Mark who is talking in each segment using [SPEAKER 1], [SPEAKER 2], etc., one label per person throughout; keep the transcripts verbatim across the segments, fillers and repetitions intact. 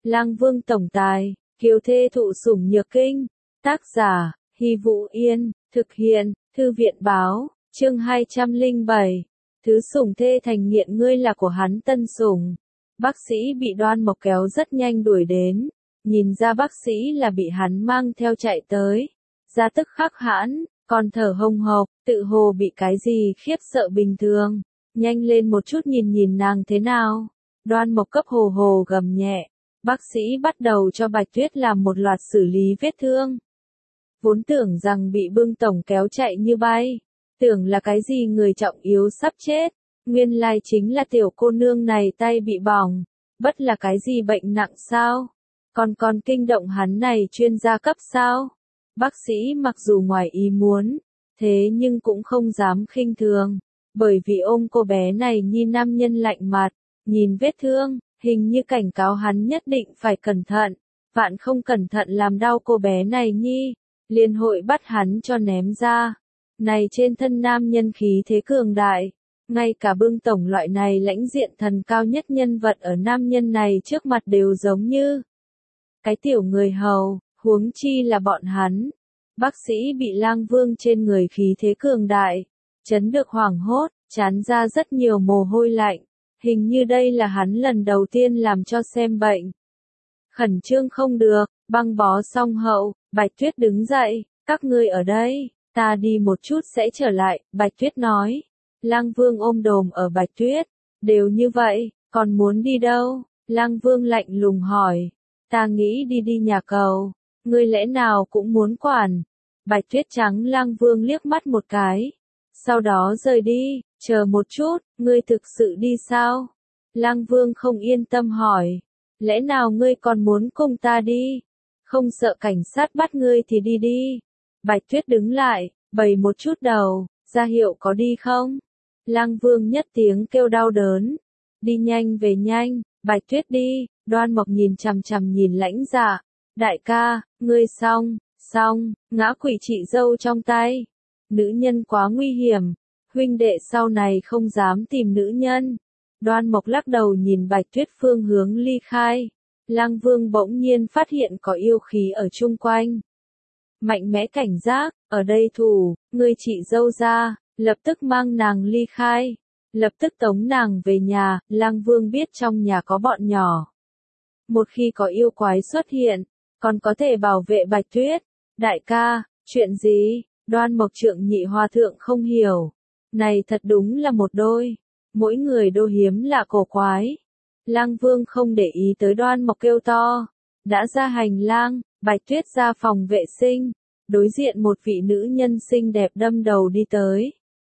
[SPEAKER 1] Lang Vương tổng tài, kiều thê thụ sủng nhược kinh. Tác giả, Hy Vũ Yên, thực hiện, Thư viện báo, chương hai trăm lẻ bảy. Thứ sủng thê thành nghiện, ngươi là của hắn tân sủng. Bác sĩ bị Đoan Mộc kéo rất nhanh đuổi đến, nhìn ra bác sĩ là bị hắn mang theo chạy tới. Ra tức khắc hãn, còn thở hồng hộc, tự hồ bị cái gì khiếp sợ bình thường. Nhanh lên một chút nhìn nhìn nàng thế nào. Đoan Mộc cấp hồ hồ gầm nhẹ. Bác sĩ bắt đầu cho Bạch Tuyết làm một loạt xử lý vết thương. Vốn tưởng rằng bị Bưng tổng kéo chạy như bay, tưởng là cái gì người trọng yếu sắp chết, nguyên lai chính là tiểu cô nương này tay bị bỏng, bất là cái gì bệnh nặng sao? Còn còn kinh động hắn này chuyên gia cấp sao? Bác sĩ mặc dù ngoài ý muốn, thế nhưng cũng không dám khinh thường, bởi vì ôm cô bé này như nam nhân lạnh mặt, nhìn vết thương, hình như cảnh cáo hắn nhất định phải cẩn thận, vạn không cẩn thận làm đau cô bé này nhi, liền hội bắt hắn cho ném ra. Này trên thân nam nhân khí thế cường đại, ngay cả Bưng tổng loại này lãnh diện thần cao nhất nhân vật ở nam nhân này trước mặt đều giống như cái tiểu người hầu, huống chi là bọn hắn. Bác sĩ bị Lang Vương trên người khí thế cường đại, chấn được hoảng hốt, trán ra rất nhiều mồ hôi lạnh, hình như đây là hắn lần đầu tiên làm cho xem bệnh. Khẩn trương không được, băng bó xong hậu, Bạch Tuyết đứng dậy, các ngươi ở đây, ta đi một chút sẽ trở lại, Bạch Tuyết nói. Lang Vương ôm đồm ở Bạch Tuyết, đều như vậy, còn muốn đi đâu? Lang Vương lạnh lùng hỏi, ta nghĩ đi đi nhà cầu, ngươi lẽ nào cũng muốn quản? Bạch Tuyết trắng Lang Vương liếc mắt một cái, sau đó rời đi, chờ một chút, ngươi thực sự đi sao? Lang Vương không yên tâm hỏi, lẽ nào ngươi còn muốn cùng ta đi? Không sợ cảnh sát bắt ngươi thì đi đi. Bạch Tuyết đứng lại, bày một chút đầu, ra hiệu có đi không? Lang Vương nhất tiếng kêu đau đớn. Đi nhanh về nhanh, Bạch Tuyết đi. Đoan Mộc nhìn chằm chằm nhìn Lãnh Dạ. Đại ca, ngươi xong, xong, ngã quỷ chị dâu trong tay. Nữ nhân quá nguy hiểm, huynh đệ sau này không dám tìm nữ nhân. Đoan Mộc lắc đầu nhìn Bạch Tuyết phương hướng ly khai. Lang Vương bỗng nhiên phát hiện có yêu khí ở chung quanh. Mạnh mẽ cảnh giác, ở đây thủ, ngươi chị dâu ra, lập tức mang nàng ly khai, lập tức tống nàng về nhà. Lang Vương biết trong nhà có bọn nhỏ. Một khi có yêu quái xuất hiện, còn có thể bảo vệ Bạch Tuyết. Đại ca, chuyện gì? Đoan Mộc Trượng Nhị Hòa Thượng không hiểu. Này thật đúng là một đôi, mỗi người đô hiếm lạ cổ quái. Lang Vương không để ý tới Đoan Mộc kêu to, đã ra hành lang. Bạch Tuyết ra phòng vệ sinh, đối diện một vị nữ nhân xinh đẹp đâm đầu đi tới.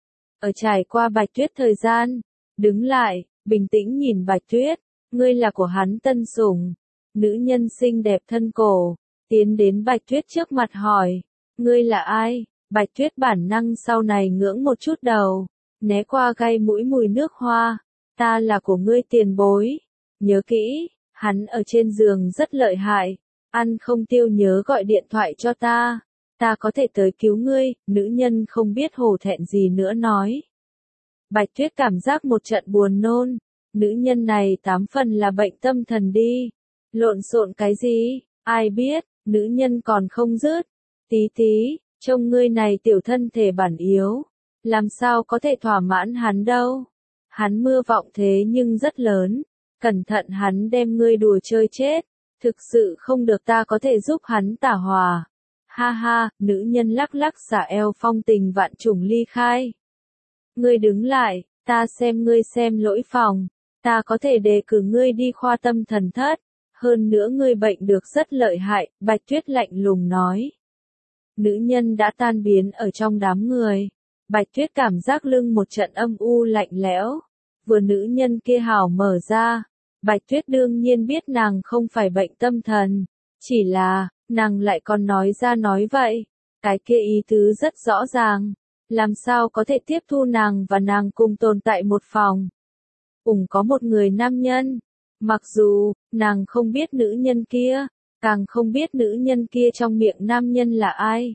[SPEAKER 1] Ở trải qua Bạch Tuyết thời gian, đứng lại, bình tĩnh nhìn Bạch Tuyết, ngươi là của hắn tân sủng. Nữ nhân xinh đẹp thân cổ, tiến đến Bạch Tuyết trước mặt hỏi, ngươi là ai? Bạch Tuyết bản năng sau này ngưỡng một chút đầu, né qua gai mũi mùi nước hoa, ta là của ngươi tiền bối. Nhớ kỹ, hắn ở trên giường rất lợi hại. Ăn không tiêu nhớ gọi điện thoại cho ta, ta có thể tới cứu ngươi. Nữ nhân không biết hổ thẹn gì nữa nói. Bạch Tuyết cảm giác một trận buồn nôn, nữ nhân này tám phần là bệnh tâm thần đi, lộn xộn cái gì, ai biết. Nữ nhân còn không dứt, tí tí, trông ngươi này tiểu thân thể bản yếu, làm sao có thể thỏa mãn hắn đâu. Hắn mưa vọng thế nhưng rất lớn, cẩn thận hắn đem ngươi đùa chơi chết. Thực sự không được ta có thể giúp hắn tả hòa. Ha ha, nữ nhân lắc lắc xả eo phong tình vạn trùng ly khai. Ngươi đứng lại, ta xem ngươi xem lỗi phòng. Ta có thể đề cử ngươi đi khoa tâm thần thất. Hơn nữa ngươi bệnh được rất lợi hại, Bạch Tuyết lạnh lùng nói. Nữ nhân đã tan biến ở trong đám người. Bạch Tuyết cảm giác lưng một trận âm u lạnh lẽo. Vừa nữ nhân kia hào mở ra. Bạch Tuyết đương nhiên biết nàng không phải bệnh tâm thần, chỉ là, nàng lại còn nói ra nói vậy, cái kia ý tứ rất rõ ràng, làm sao có thể tiếp thu nàng và nàng cùng tồn tại một phòng. Cùng có một người nam nhân, mặc dù, nàng không biết nữ nhân kia, càng không biết nữ nhân kia trong miệng nam nhân là ai.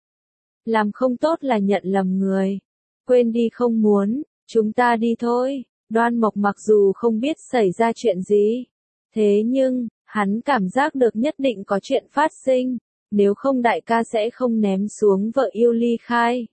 [SPEAKER 1] Làm không tốt là nhận lầm người, quên đi không muốn, chúng ta đi thôi. Đoan Mộc mặc dù không biết xảy ra chuyện gì, thế nhưng, Hắn cảm giác được nhất định có chuyện phát sinh, nếu không đại ca sẽ không ném xuống vợ yêu ly khai.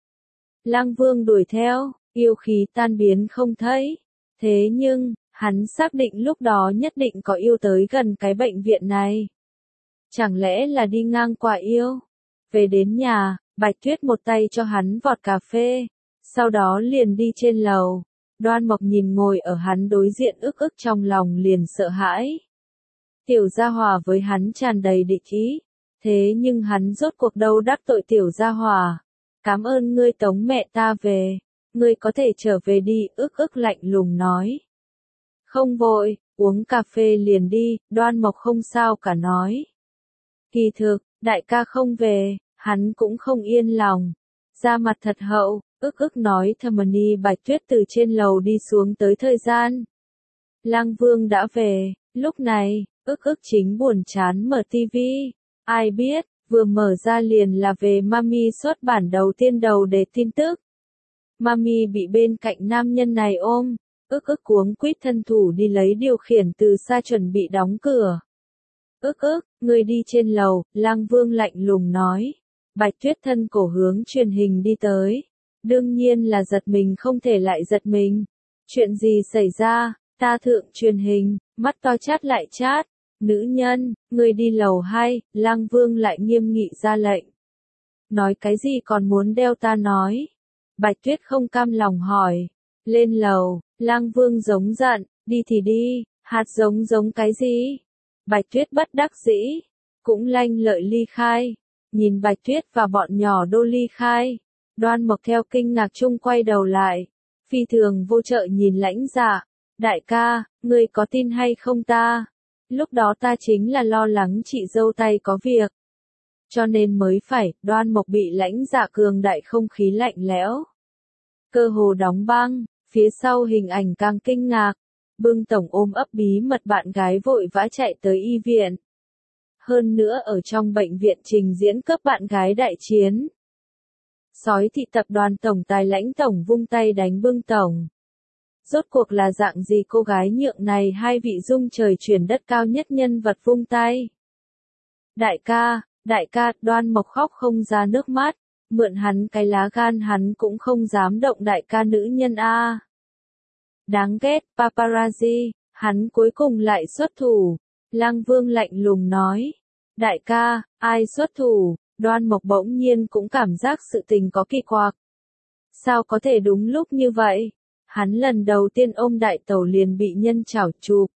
[SPEAKER 1] Lang Vương đuổi theo, yêu khí tan biến không thấy. Thế nhưng, hắn xác định lúc đó nhất định có yêu tới gần cái bệnh viện này. Chẳng lẽ là đi ngang qua yêu? Về đến nhà, Bạch Tuyết một tay cho hắn vọt cà phê, sau đó liền đi trên lầu. Đoan Mộc nhìn ngồi ở hắn đối diện ức ức trong lòng liền sợ hãi. Tiểu Gia Hòa với hắn tràn đầy địch ý, thế nhưng hắn rốt cuộc đâu đắc tội Tiểu Gia Hòa. Cảm ơn ngươi tống mẹ ta về, ngươi có thể trở về đi, ức ức lạnh lùng nói. Không vội, uống cà phê liền đi, Đoan Mộc không sao cả nói. Kỳ thực, đại ca không về, hắn cũng không yên lòng. Da mặt thật hậu, ức ức nói Thầm-ni Bạch Tuyết từ trên lầu đi xuống tới thời gian. Lang Vương đã về, lúc này, ức ức chính buồn chán mở tivi. Ai biết, vừa mở ra liền là về Mami xuất bản đầu tiên đầu đề tin tức. Mami bị bên cạnh nam nhân này ôm, ức ức cuống quýt thân thủ đi lấy điều khiển từ xa chuẩn bị đóng cửa. Ức ức, người đi trên lầu, Lang Vương lạnh lùng nói. Bạch Tuyết thân cổ hướng truyền hình đi tới. Đương nhiên là giật mình không thể lại giật mình. Chuyện gì xảy ra, ta thượng truyền hình, mắt to chát lại chát. Nữ nhân, người đi lầu hai, Lang Vương lại nghiêm nghị ra lệnh. Nói cái gì còn muốn đeo ta nói? Bạch Tuyết không cam lòng hỏi. Lên lầu, Lang Vương giống giận, đi thì đi, hạt giống giống cái gì? Bạch Tuyết bất đắc dĩ, cũng lanh lợi ly khai. Nhìn Bạch Tuyết và bọn nhỏ đô ly khai. Đoan Mộc theo kinh ngạc chung quay đầu lại. Phi thường vô trợ nhìn Lãnh Dạ. Đại ca, ngươi có tin hay không ta? Lúc đó ta chính là lo lắng chị dâu tay có việc. Cho nên mới phải, Đoan Mộc bị Lãnh Dạ cường đại không khí lạnh lẽo. Cơ hồ đóng băng, phía sau hình ảnh càng kinh ngạc. Bưng tổng ôm ấp bí mật bạn gái vội vã chạy tới y viện. Hơn nữa ở trong bệnh viện trình diễn cấp bạn gái đại chiến. Sói thị tập đoàn tổng tài Lãnh tổng vung tay đánh Bưng tổng. Rốt cuộc là dạng gì cô gái nhượng này hai vị dung trời chuyển đất cao nhất nhân vật vung tay. Đại ca, đại ca, Đoan Mộc khóc không ra nước mắt, mượn hắn cái lá gan hắn cũng không dám động đại ca nữ nhân a. Đáng ghét, paparazzi, hắn cuối cùng lại xuất thủ. Lang Vương lạnh lùng nói. Đại ca, ai xuất thủ? Đoan Mộc bỗng nhiên cũng cảm giác sự tình có kỳ quặc. Sao có thể đúng lúc như vậy? Hắn lần đầu tiên ôm đại tẩu liền bị nhân chảo chụp.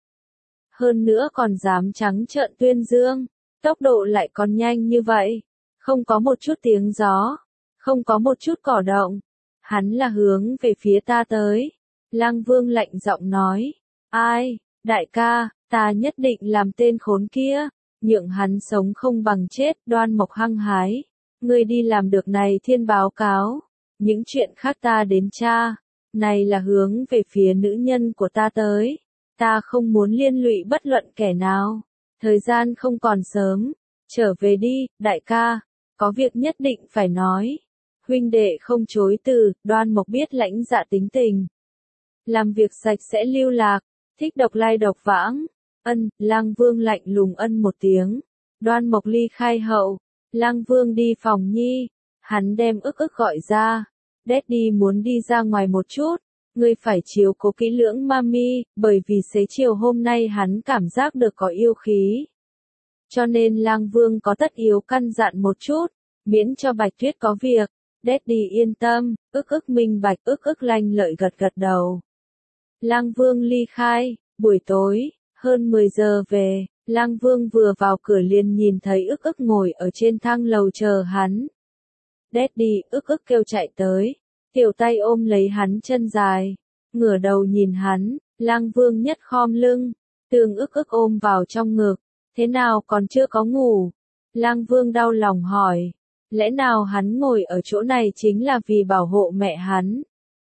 [SPEAKER 1] Hơn nữa còn dám trắng trợn tuyên dương. Tốc độ lại còn nhanh như vậy. Không có một chút tiếng gió. Không có một chút cỏ động. Hắn là hướng về phía ta tới. Lang Vương lạnh giọng nói. Ai, đại ca, ta nhất định làm tên khốn kia. Nhượng hắn sống không bằng chết. Đoan Mộc hăng hái. Ngươi đi làm được này thiên báo cáo. Những chuyện khác ta đến tra. Này là hướng về phía nữ nhân của ta tới. Ta không muốn liên lụy bất luận kẻ nào. Thời gian không còn sớm. Trở về đi, đại ca. Có việc nhất định phải nói. Huynh đệ không chối từ. Đoan Mộc biết Lãnh Dạ tính tình. Làm việc sạch sẽ lưu lạc. Thích độc lai độc vãng. Ân, Lang Vương lạnh lùng ân một tiếng. Đoan Mộc ly khai hậu. Lang Vương đi phòng nhi. Hắn đem ức ức gọi ra. Daddy muốn đi ra ngoài một chút. Ngươi phải chiếu cố kỹ lưỡng Mami, bởi vì xế chiều hôm nay hắn cảm giác được có yêu khí. Cho nên Lang Vương có tất yếu căn dặn một chút, miễn cho Bạch Tuyết có việc. Daddy yên tâm, ức ức minh bạch, ức ức lanh lợi gật gật đầu. Lang Vương ly khai, buổi tối, hơn mười giờ về, Lang Vương vừa vào cửa liền nhìn thấy ức ức ngồi ở trên thang lầu chờ hắn. Daddy, ức ức kêu chạy tới, tiểu tay ôm lấy hắn chân dài, ngửa đầu nhìn hắn, Lang Vương nhất khom lưng, tường ức ức ôm vào trong ngực, thế nào còn chưa có ngủ? Lang Vương đau lòng hỏi, lẽ nào hắn ngồi ở chỗ này chính là vì bảo hộ mẹ hắn?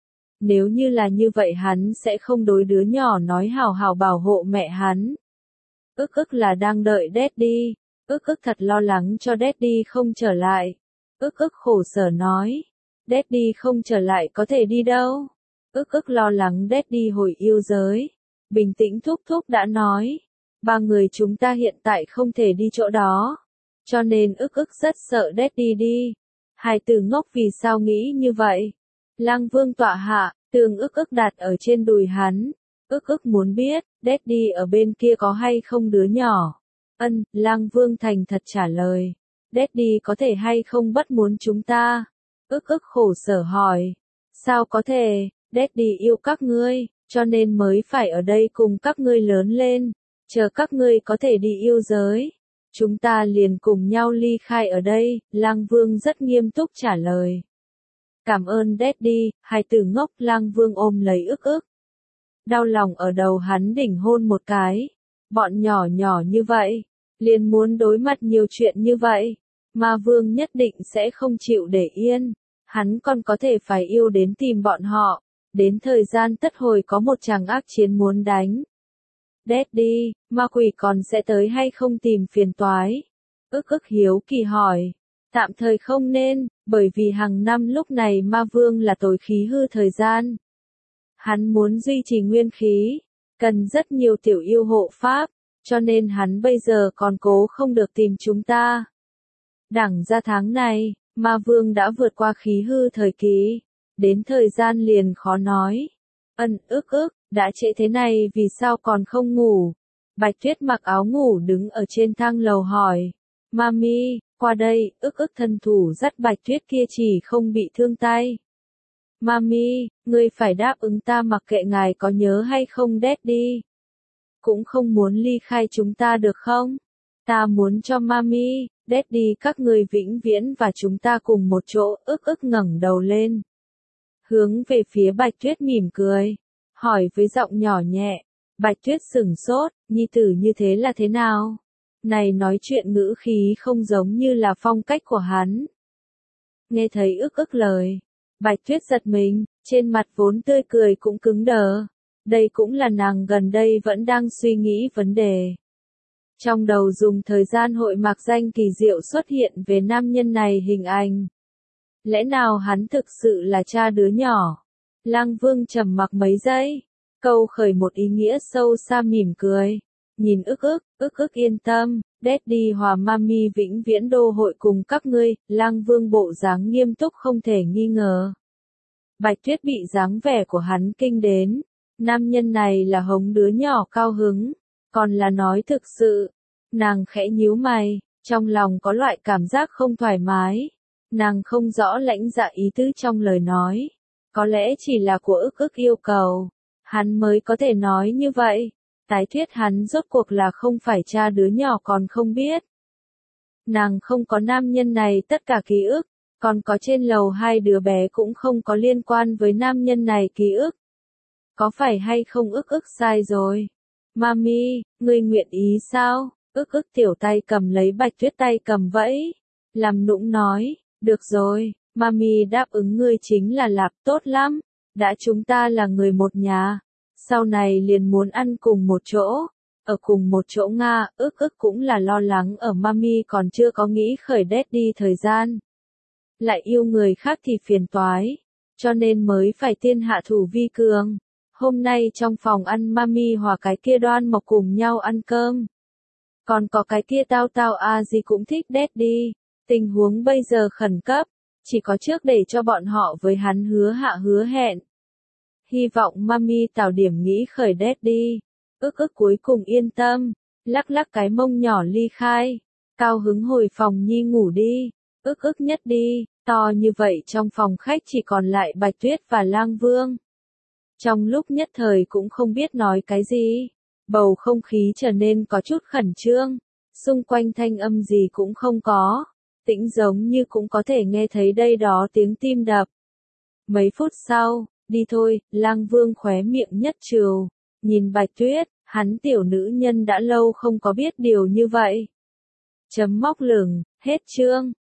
[SPEAKER 1] Nếu như là như vậy hắn sẽ không đối đứa nhỏ nói hào hào bảo hộ mẹ hắn. Ức ức là đang đợi Daddy, ức ức thật lo lắng cho Daddy không trở lại. Ức ức khổ sở nói, Daddy không trở lại có thể đi đâu. Ức ức lo lắng Daddy hồi yêu giới. Bình tĩnh thúc thúc đã nói, Ba người chúng ta hiện tại không thể đi chỗ đó. Cho nên ức ức rất sợ Daddy đi. Hai từ ngốc vì sao nghĩ như vậy? Lăng Vương tọa hạ, tường ức ức đặt ở trên đùi hắn. Ức ức muốn biết, Daddy ở bên kia có hay không đứa nhỏ? Ân, Lăng Vương thành thật trả lời. Daddy có thể hay không bất muốn chúng ta? Ức ức khổ sở hỏi. Sao có thể, Daddy yêu các ngươi, cho nên mới phải ở đây cùng các ngươi lớn lên. Chờ các ngươi có thể đi yêu giới. Chúng ta liền cùng nhau ly khai ở đây, Lăng Vương rất nghiêm túc trả lời. Cảm ơn Daddy, hai từ ngốc. Lăng Vương ôm lấy ức ức. Đau lòng ở đầu hắn đỉnh hôn một cái. Bọn nhỏ nhỏ như vậy, liền muốn đối mặt nhiều chuyện như vậy. Ma Vương nhất định sẽ không chịu để yên. Hắn còn có thể phải yêu đến tìm bọn họ. Đến thời gian tất hồi có một chàng ác chiến muốn đánh. Daddy, ma quỷ còn sẽ tới hay không tìm phiền toái? Ức ức hiếu kỳ hỏi. Tạm thời không nên, bởi vì hàng năm lúc này ma vương là tối khí hư thời gian. Hắn muốn duy trì nguyên khí, cần rất nhiều tiểu yêu hộ pháp, cho nên hắn bây giờ còn cố không được tìm chúng ta. Đẳng ra tháng này, ma vương đã vượt qua khí hư thời kỳ, đến thời gian liền khó nói. Ân ức ức, đã trễ thế này vì sao còn không ngủ? Bạch Tuyết mặc áo ngủ đứng ở trên thang lầu hỏi. Mami, qua đây, ức ức thân thủ dắt Bạch Tuyết kia chỉ không bị thương tay. Mami, ngươi phải đáp ứng ta mặc kệ ngài có nhớ hay không Daddy. Cũng không muốn ly khai chúng ta được không? Ta muốn cho Mami, Daddy các người vĩnh viễn và chúng ta cùng một chỗ. Ức ức ngẩng đầu lên. Hướng về phía Bạch Tuyết mỉm cười. Hỏi với giọng nhỏ nhẹ. Bạch Tuyết sửng sốt, nhi tử như thế là thế nào? Này nói chuyện ngữ khí không giống như là phong cách của hắn. Nghe thấy ức ức lời. Bạch Tuyết giật mình, trên mặt vốn tươi cười cũng cứng đờ. Đây cũng là nàng gần đây vẫn đang suy nghĩ vấn đề. Trong đầu dùng thời gian hội mạc danh kỳ diệu xuất hiện về nam nhân này hình ảnh. Lẽ nào hắn thực sự là cha đứa nhỏ? Lăng Vương trầm mặc mấy giây, câu khởi một ý nghĩa sâu xa mỉm cười. Nhìn ức ức, ức ức yên tâm, Daddy hòa Mami vĩnh viễn đô hội cùng các ngươi. Lăng Vương bộ dáng nghiêm túc không thể nghi ngờ. Bạch Tuyết bị dáng vẻ của hắn kinh đến. Nam nhân này là hống đứa nhỏ cao hứng, còn là nói thực sự. Nàng khẽ nhíu mày, trong lòng có loại cảm giác không thoải mái. Nàng không rõ lãnh dạ ý tứ trong lời nói. Có lẽ chỉ là của ức ức yêu cầu. Hắn mới có thể nói như vậy. Tái thuyết hắn rốt cuộc là không phải cha đứa nhỏ còn không biết. Nàng không có nam nhân này tất cả ký ức. Còn có trên lầu hai đứa bé cũng không có liên quan với nam nhân này ký ức. Có phải hay không ức ức sai rồi? Mami, ngươi nguyện ý sao? Ức ức tiểu tay cầm lấy Bạch Tuyết tay cầm vẫy. Làm nũng nói, được rồi, Mami đáp ứng ngươi chính là lạp tốt lắm. Đã chúng ta là người một nhà. Sau này liền muốn ăn cùng một chỗ. Ở cùng một chỗ Nga, ức ức cũng là lo lắng ở Mami còn chưa có nghĩ khởi Daddy thời gian. Lại yêu người khác thì phiền toái. Cho nên mới phải tiên hạ thủ vi cường. Hôm nay trong phòng ăn Mami hòa cái kia Đoan Mộc cùng nhau ăn cơm. Còn có cái kia Tao Tao a gì cũng thích Daddy. Tình huống bây giờ khẩn cấp. Chỉ có trước để cho bọn họ với hắn hứa hạ hứa hẹn. Hy vọng Mami tạo điểm nghĩ khởi Daddy. Ức ức cuối cùng yên tâm. Lắc lắc cái mông nhỏ ly khai. Cao hứng hồi phòng nhi ngủ đi. Ức ức nhất đi. To như vậy trong phòng khách chỉ còn lại Bạch Tuyết và Lang Vương. Trong lúc nhất thời cũng không biết nói cái gì. Bầu không khí trở nên có chút khẩn trương. Xung quanh thanh âm gì cũng không có. Tĩnh giống như cũng có thể nghe thấy đây đó tiếng tim đập. Mấy phút sau, đi thôi, Lang Vương khóe miệng nhất trừ. Nhìn Bạch Tuyết, hắn tiểu nữ nhân đã lâu không có biết điều như vậy. Chấm móc lửng, hết chương.